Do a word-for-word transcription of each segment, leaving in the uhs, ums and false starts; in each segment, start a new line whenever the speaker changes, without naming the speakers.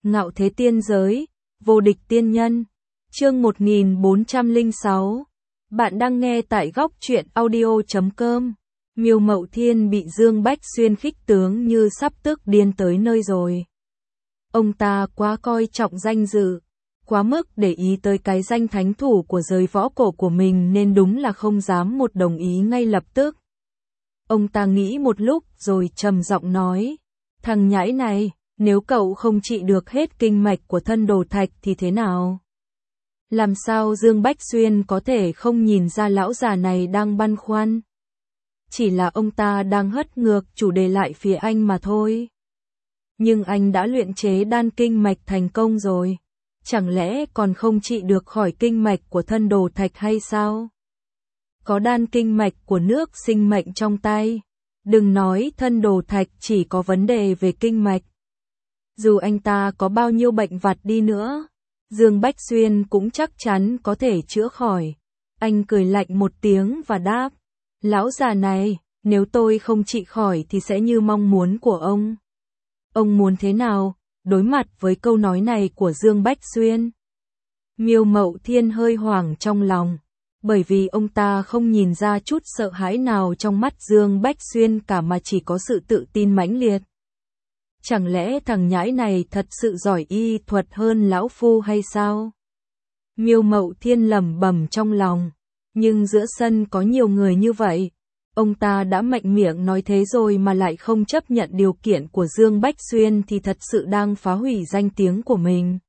Ngạo thế tiên giới, vô địch tiên nhân. Chương một nghìn bốn trăm lẻ sáu. Bạn đang nghe tại góc truyện audio chấm com. Miêu Mậu Thiên bị Dương Bách Xuyên khích tướng như sắp tức điên tới nơi rồi. Ông ta quá coi trọng danh dự, quá mức để ý tới cái danh thánh thủ của giới võ cổ của mình nên đúng là không dám một đồng ý ngay lập tức. Ông ta nghĩ một lúc rồi trầm giọng nói, thằng nhãi này, nếu cậu không trị được hết kinh mạch của thân đồ thạch thì thế nào? Làm sao Dương Bách Xuyên có thể không nhìn ra lão già này đang băn khoăn? Chỉ là ông ta đang hất ngược chủ đề lại phía anh mà thôi. Nhưng anh đã luyện chế đan kinh mạch thành công rồi. Chẳng lẽ còn không trị được khỏi kinh mạch của thân đồ thạch hay sao? Có đan kinh mạch của nước sinh mệnh trong tay. Đừng nói thân đồ thạch chỉ có vấn đề về kinh mạch. Dù anh ta có bao nhiêu bệnh vặt đi nữa, Dương Bách Xuyên cũng chắc chắn có thể chữa khỏi. Anh cười lạnh một tiếng và đáp, lão già này, nếu tôi không trị khỏi thì sẽ như mong muốn của ông. Ông muốn thế nào? Đối mặt với câu nói này của Dương Bách Xuyên, Miêu Mậu Thiên hơi hoảng trong lòng, bởi vì ông ta không nhìn ra chút sợ hãi nào trong mắt Dương Bách Xuyên cả mà chỉ có sự tự tin mãnh liệt. Chẳng lẽ thằng nhãi này thật sự giỏi y thuật hơn lão phu hay sao? Miêu Mậu Thiên lẩm bẩm trong lòng, nhưng giữa sân có nhiều người như vậy, ông ta đã mạnh miệng nói thế rồi mà lại không chấp nhận điều kiện của Dương Bách Xuyên thì thật sự đang phá hủy danh tiếng của mình.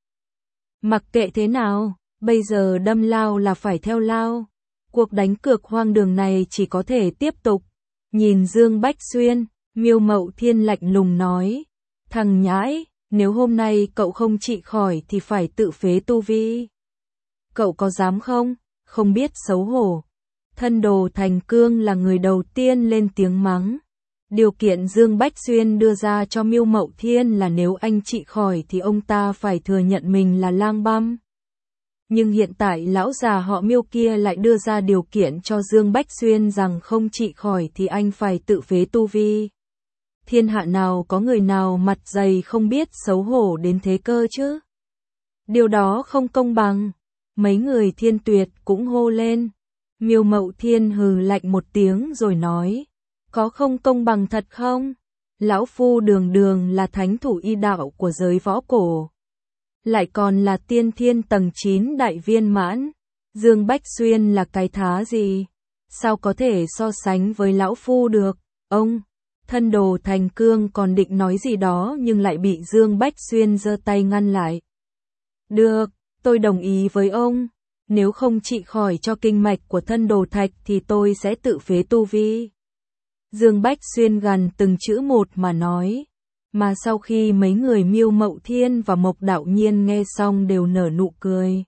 Mặc kệ thế nào, bây giờ đâm lao là phải theo lao. Cuộc đánh cược hoang đường này chỉ có thể tiếp tục. Nhìn Dương Bách Xuyên, Miêu Mậu Thiên lạnh lùng nói, thằng nhãi, nếu hôm nay cậu không trị khỏi thì phải tự phế tu vi. Cậu có dám không? Không biết xấu hổ. Thân đồ Thành Cương là người đầu tiên lên tiếng mắng. Điều kiện Dương Bách Xuyên đưa ra cho Miêu Mậu Thiên là nếu anh trị khỏi thì ông ta phải thừa nhận mình là lang băm. Nhưng hiện tại lão già họ Miêu kia lại đưa ra điều kiện cho Dương Bách Xuyên rằng không trị khỏi thì anh phải tự phế tu vi. Thiên hạ nào có người nào mặt dày không biết xấu hổ đến thế cơ chứ? Điều đó không công bằng. Mấy người Thiên Tuyệt cũng hô lên. Miêu Mậu Thiên hừ lạnh một tiếng rồi nói, có không công bằng thật không? Lão phu đường đường là thánh thủ y đạo của giới võ cổ, lại còn là tiên thiên tầng chín đại viên mãn. Dương Bách Xuyên là cái thá gì? Sao có thể so sánh với lão phu được? Ông, thân đồ Thành Cương còn định nói gì đó nhưng lại bị Dương Bách Xuyên giơ tay ngăn lại. Được, tôi đồng ý với ông. Nếu không trị khỏi cho kinh mạch của thân đồ thạch thì tôi sẽ tự phế tu vi. Dương Bách Xuyên gằn từng chữ một mà nói. Mà sau khi mấy người Miêu Mậu Thiên và Mộc Đạo Nhiên nghe xong đều nở nụ cười.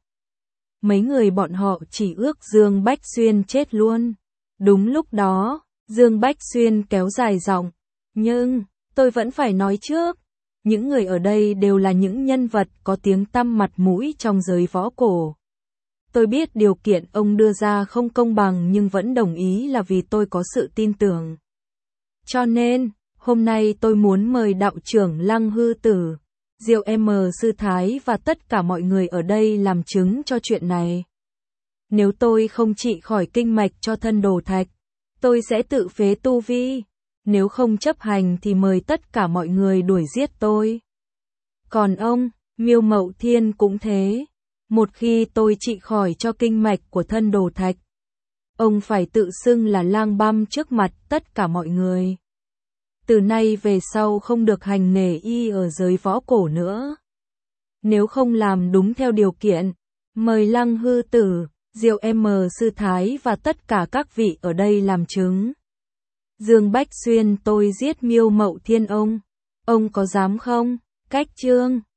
Mấy người bọn họ chỉ ước Dương Bách Xuyên chết luôn. Đúng lúc đó, Dương Bách Xuyên kéo dài giọng. Nhưng, tôi vẫn phải nói trước. Những người ở đây đều là những nhân vật có tiếng tăm mặt mũi trong giới võ cổ. Tôi biết điều kiện ông đưa ra không công bằng nhưng vẫn đồng ý là vì tôi có sự tin tưởng. Cho nên, hôm nay tôi muốn mời đạo trưởng Lăng Hư Tử, Diệu M Sư Thái và tất cả mọi người ở đây làm chứng cho chuyện này. Nếu tôi không trị khỏi kinh mạch cho thân đồ thạch, tôi sẽ tự phế tu vi. Nếu không chấp hành thì mời tất cả mọi người đuổi giết tôi. Còn ông, Miêu Mậu Thiên cũng thế. Một khi tôi trị khỏi cho kinh mạch của thân đồ thạch, ông phải tự xưng là lang băm trước mặt tất cả mọi người. Từ nay về sau không được hành nghề y ở giới võ cổ nữa. Nếu không làm đúng theo điều kiện, mời Lăng Hư Tử, Diệu M Sư Thái và tất cả các vị ở đây làm chứng. Dương Bách Xuyên tôi giết Miêu Mậu Thiên ông. Ông có dám không? Cách chương